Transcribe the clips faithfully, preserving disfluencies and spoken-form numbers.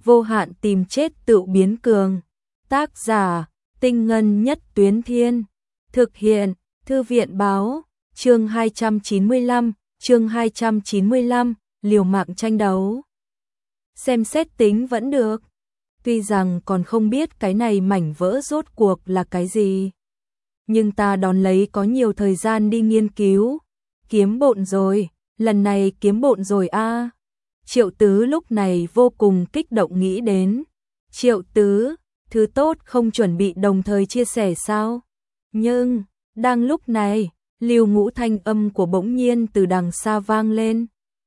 vô hạn tìm chết tự biến cường. Tác giả, Tinh Ngân Nhất Tuyến Thiên. Thực hiện, Thư viện báo, chương hai trăm chín mươi lăm, chương hai trăm chín mươi lăm, liều mạng tranh đấu. Xem xét tính vẫn được. Tuy rằng còn không biết cái này mảnh vỡ rốt cuộc là cái gì. Nhưng ta đón lấy có nhiều thời gian đi nghiên cứu. Kiếm bộn rồi, lần này kiếm bộn rồi a. À. Triệu Tứ lúc này vô cùng kích động nghĩ đến. Triệu Tứ, thứ tốt không chuẩn bị đồng thời chia sẻ sao? Nhưng, đang lúc này, Lưu Ngũ thanh âm của bỗng nhiên từ đằng xa vang lên.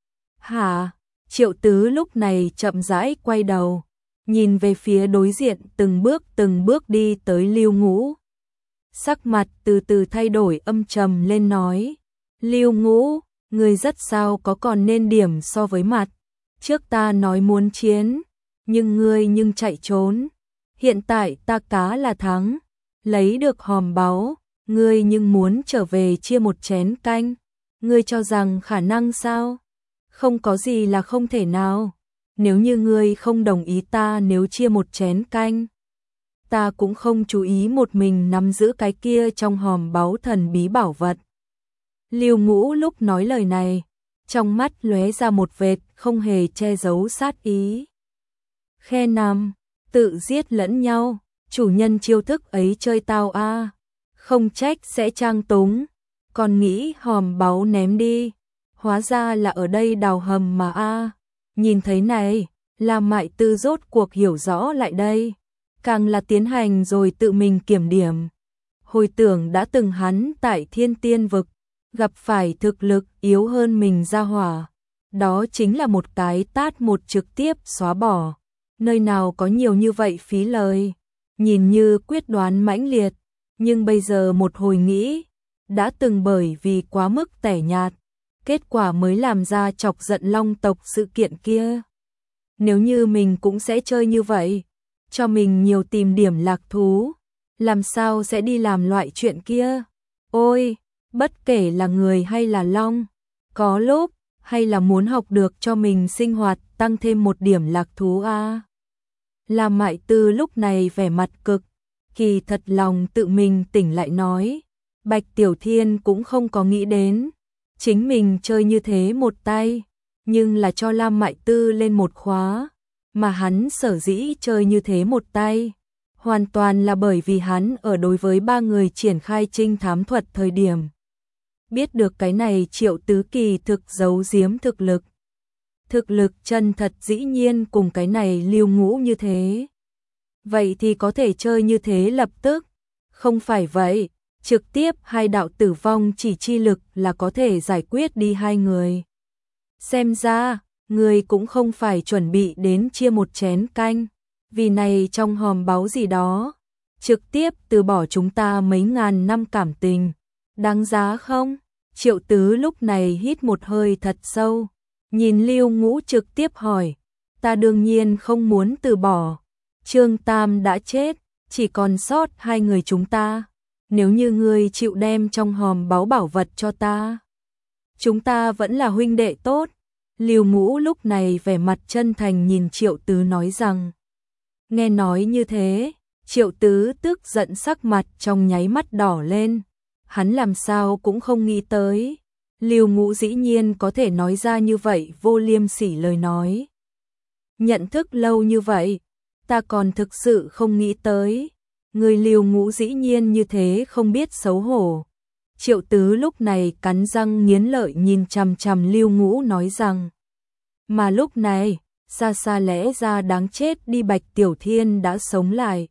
Hả? Triệu Tứ lúc này chậm rãi quay đầu, nhìn về phía đối diện từng bước từng bước đi tới Lưu Ngũ. Sắc mặt từ từ thay đổi âm trầm lên nói. Lưu Ngũ, người rất sao có còn nên điểm so với mặt. Trước ta nói muốn chiến, nhưng ngươi nhưng chạy trốn. Hiện tại ta cá là thắng, lấy được hòm báu, ngươi nhưng muốn trở về chia một chén canh. Ngươi cho rằng khả năng sao? Không có gì là không thể nào. Nếu như ngươi không đồng ý ta nếu chia một chén canh, ta cũng không chú ý một mình nắm giữ cái kia trong hòm báu thần bí bảo vật. Lưu Ngũ lúc nói lời này, trong mắt lóe ra một vệt không hề che giấu sát ý. Khe nằm, tự giết lẫn nhau, chủ nhân chiêu thức ấy chơi tao a, à. Không trách sẽ trang túng, còn nghĩ hòm báu ném đi, hóa ra là ở đây đào hầm mà a. À. Nhìn thấy này, Lam Mại Tư rốt cuộc hiểu rõ lại đây, càng là tiến hành rồi tự mình kiểm điểm. Hồi tưởng đã từng hắn tại Thiên Tiên vực, gặp phải thực lực yếu hơn mình ra hỏa, đó chính là một cái tát một trực tiếp xóa bỏ. Nơi nào có nhiều như vậy phí lời, nhìn như quyết đoán mãnh liệt, nhưng bây giờ một hồi nghĩ, đã từng bởi vì quá mức tẻ nhạt, kết quả mới làm ra chọc giận Long tộc sự kiện kia. Nếu như mình cũng sẽ chơi như vậy, cho mình nhiều tìm điểm lạc thú, làm sao sẽ đi làm loại chuyện kia. Ôi, bất kể là người hay là Long, có lúc hay là muốn học được cho mình sinh hoạt tăng thêm một điểm lạc thú a. À. Lam Mại Tư lúc này vẻ mặt cực kỳ thật lòng tự mình tỉnh lại nói, Bạch Tiểu Thiên cũng không có nghĩ đến chính mình chơi như thế một tay, nhưng là cho Lam Mại Tư lên một khóa, mà hắn sở dĩ chơi như thế một tay, hoàn toàn là bởi vì hắn ở đối với ba người triển khai trinh thám thuật thời điểm. Biết được cái này Triệu Tứ kỳ thực giấu giếm thực lực. Thực lực chân thật dĩ nhiên cùng cái này Lưu Ngũ như thế. Vậy thì có thể chơi như thế lập tức. Không phải vậy, trực tiếp hai đạo tử vong chỉ chi lực là có thể giải quyết đi hai người. Xem ra, người cũng không phải chuẩn bị đến chia một chén canh, vì này trong hòm báu gì đó, trực tiếp từ bỏ chúng ta mấy ngàn năm cảm tình. Đáng giá không? Triệu Tứ lúc này hít một hơi thật sâu, nhìn Lưu Ngũ trực tiếp hỏi, ta đương nhiên không muốn từ bỏ. Trương Tam đã chết, chỉ còn sót hai người chúng ta. Nếu như ngươi chịu đem trong hòm báu bảo vật cho ta, chúng ta vẫn là huynh đệ tốt. Lưu Ngũ lúc này vẻ mặt chân thành nhìn Triệu Tứ nói rằng. Nghe nói như thế, Triệu Tứ tức giận sắc mặt trong nháy mắt đỏ lên. Hắn làm sao cũng không nghĩ tới, Lưu Ngũ dĩ nhiên có thể nói ra như vậy vô liêm sỉ lời nói. Nhận thức lâu như vậy, ta còn thực sự không nghĩ tới, người Lưu Ngũ dĩ nhiên như thế không biết xấu hổ. Triệu Tứ lúc này cắn răng nghiến lợi nhìn chằm chằm Lưu Ngũ nói rằng. Mà lúc này, xa xa lẽ ra đáng chết đi Bạch Tiểu Thiên đã sống lại.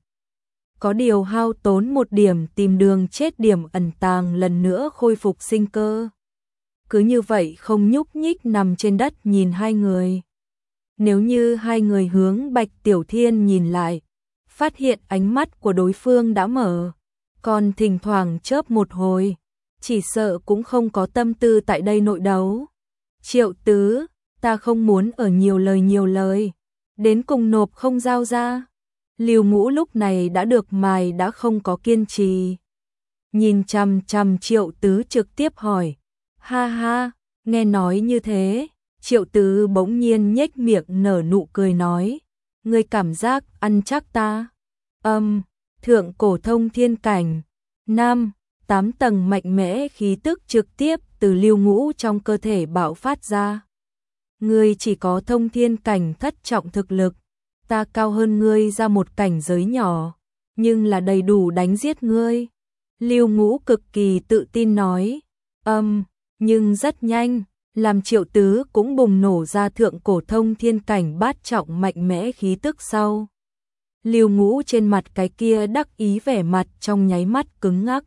Có điều hao tốn một điểm tìm đường chết điểm ẩn tàng lần nữa khôi phục sinh cơ. Cứ như vậy không nhúc nhích nằm trên đất nhìn hai người. Nếu như hai người hướng Bạch Tiểu Thiên nhìn lại, phát hiện ánh mắt của đối phương đã mở, còn thỉnh thoảng chớp một hồi, chỉ sợ cũng không có tâm tư tại đây nội đấu. Triệu Tứ, ta không muốn ở nhiều lời nhiều lời, đến cùng nộp không giao ra. Lưu Ngũ lúc này đã được mài đã không có kiên trì. Nhìn chằm chằm Triệu Tứ trực tiếp hỏi. Ha ha, nghe nói như thế, Triệu Tứ bỗng nhiên nhếch miệng nở nụ cười nói. ngươi cảm giác ăn chắc ta. Âm, thượng cổ thông thiên cảnh. Năm, tám tầng mạnh mẽ khí tức trực tiếp từ Lưu Ngũ trong cơ thể bạo phát ra. Ngươi chỉ có thông thiên cảnh thất trọng thực lực, ta cao hơn ngươi ra một cảnh giới nhỏ, nhưng là đầy đủ đánh giết ngươi. Lưu Ngũ cực kỳ tự tin nói. Âm, nhưng rất nhanh, làm Triệu Tứ cũng bùng nổ ra thượng cổ thông thiên cảnh bát trọng mạnh mẽ khí tức sau. Lưu Ngũ trên mặt cái kia đắc ý vẻ mặt trong nháy mắt cứng ngắc.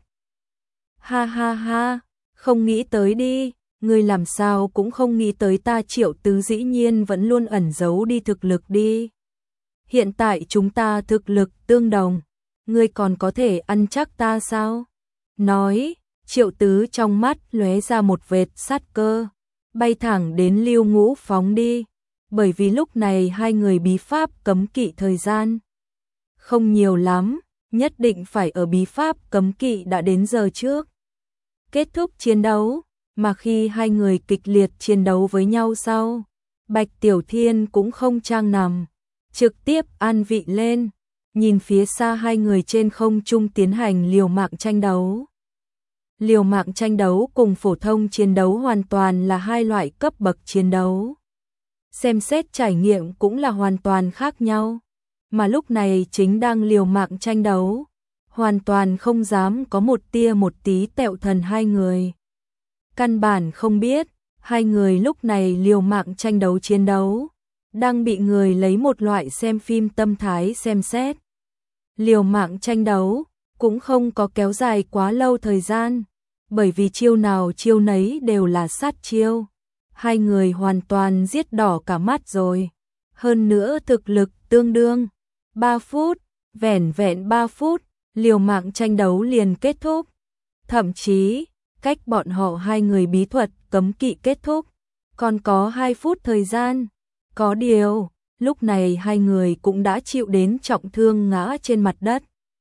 Ha ha ha, không nghĩ tới đi, ngươi làm sao cũng không nghĩ tới ta Triệu Tứ dĩ nhiên vẫn luôn ẩn giấu đi thực lực đi. Hiện tại chúng ta thực lực tương đồng, ngươi còn có thể ăn chắc ta sao? Nói, Triệu Tứ trong mắt lóe ra một vệt sát cơ, bay thẳng đến Lưu Ngũ phóng đi, bởi vì lúc này hai người bí pháp cấm kỵ thời gian không nhiều lắm, nhất định phải ở bí pháp cấm kỵ đã đến giờ trước kết thúc chiến đấu, mà khi hai người kịch liệt chiến đấu với nhau sau, Bạch Tiểu Thiên cũng không trang nằm, trực tiếp an vị lên, nhìn phía xa hai người trên không trung tiến hành liều mạng tranh đấu. Liều mạng tranh đấu cùng phổ thông chiến đấu hoàn toàn là hai loại cấp bậc chiến đấu. Xem xét trải nghiệm cũng là hoàn toàn khác nhau, mà lúc này chính đang liều mạng tranh đấu, hoàn toàn không dám có một tia một tí tẹo thần hai người. Căn bản không biết, hai người lúc này liều mạng tranh đấu chiến đấu, đang bị người lấy một loại xem phim tâm thái xem xét. Liều mạng tranh đấu cũng không có kéo dài quá lâu thời gian, bởi vì chiêu nào chiêu nấy đều là sát chiêu. Hai người hoàn toàn giết đỏ cả mắt rồi. Hơn nữa thực lực tương đương. ba phút, vẻn vẹn ba phút, liều mạng tranh đấu liền kết thúc. Thậm chí, cách bọn họ hai người bí thuật cấm kỵ kết thúc, còn có hai phút thời gian. Có điều, lúc này hai người cũng đã chịu đến trọng thương ngã trên mặt đất.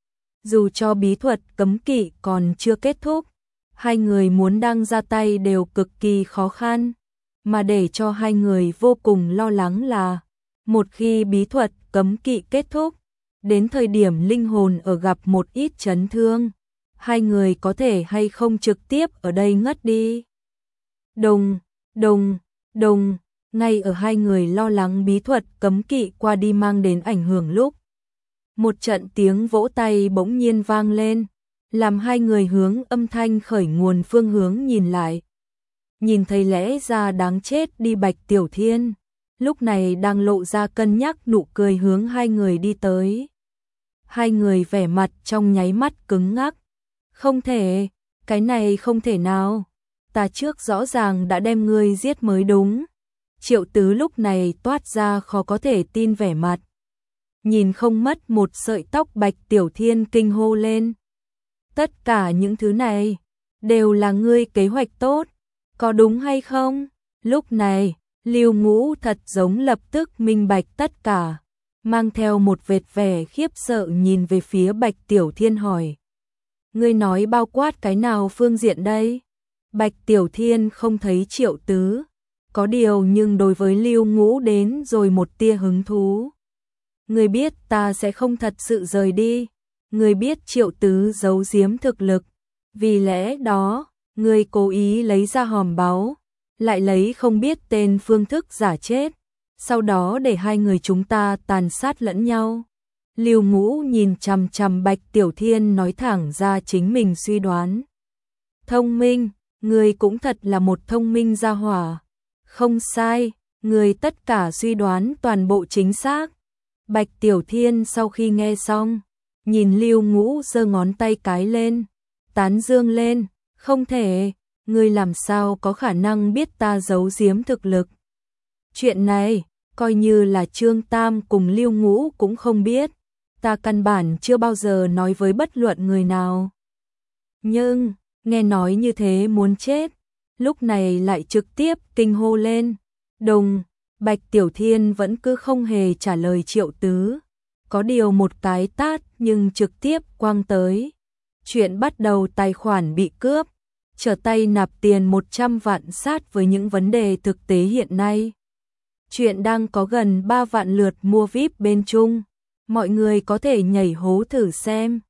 Dù cho bí thuật cấm kỵ còn chưa kết thúc, hai người muốn đang ra tay đều cực kỳ khó khăn, mà để cho hai người vô cùng lo lắng là một khi bí thuật cấm kỵ kết thúc, đến thời điểm linh hồn ở gặp một ít chấn thương, hai người có thể hay không trực tiếp ở đây ngất đi. Đùng, đùng, đùng, ngay ở hai người lo lắng bí thuật cấm kỵ qua đi mang đến ảnh hưởng lúc, một trận tiếng vỗ tay bỗng nhiên vang lên, làm hai người hướng âm thanh khởi nguồn phương hướng nhìn lại. Nhìn thấy lẽ ra đáng chết đi Bạch Tiểu Thiên, lúc này đang lộ ra cân nhắc nụ cười hướng hai người đi tới. Hai người vẻ mặt trong nháy mắt cứng ngắc. Không thể, cái này không thể nào. Ta trước rõ ràng đã đem ngươi giết mới đúng. Triệu Tứ lúc này toát ra khó có thể tin vẻ mặt. Nhìn không mất một sợi tóc Bạch Tiểu Thiên kinh hô lên. Tất cả những thứ này đều là ngươi kế hoạch tốt, có đúng hay không? Lúc này, Lưu Ngũ thật giống lập tức minh bạch tất cả, mang theo một vệt vẻ khiếp sợ nhìn về phía Bạch Tiểu Thiên hỏi. Ngươi nói bao quát cái nào phương diện đây? Bạch Tiểu Thiên không thấy Triệu Tứ, có điều nhưng đối với Lưu Ngũ đến rồi một tia hứng thú. Ngươi biết ta sẽ không thật sự rời đi, ngươi biết Triệu Tứ giấu giếm thực lực, vì lẽ đó, ngươi cố ý lấy ra hòm báu, lại lấy không biết tên phương thức giả chết, sau đó để hai người chúng ta tàn sát lẫn nhau. Lưu Ngũ nhìn chằm chằm Bạch Tiểu Thiên nói thẳng ra chính mình suy đoán. Thông minh, ngươi cũng thật là một thông minh gia hỏa. Không sai, ngươi tất cả suy đoán toàn bộ chính xác. Bạch Tiểu Thiên sau khi nghe xong, nhìn Lưu Ngũ giơ ngón tay cái lên, tán dương lên, không thể, ngươi làm sao có khả năng biết ta giấu giếm thực lực. Chuyện này, coi như là Trương Tam cùng Lưu Ngũ cũng không biết, ta căn bản chưa bao giờ nói với bất luận người nào. Nhưng, nghe nói như thế muốn chết, lúc này lại trực tiếp kinh hô lên. Đùng, Bạch Tiểu Thiên vẫn cứ không hề trả lời Triệu Tứ, có điều một cái tát nhưng trực tiếp quăng tới. Chuyện bắt đầu tài khoản bị cướp, trở tay nạp tiền một trăm vạn sát với những vấn đề thực tế hiện nay. Chuyện đang có gần ba vạn lượt mua vi ai pi bên Trung. Mọi người có thể nhảy hố thử xem.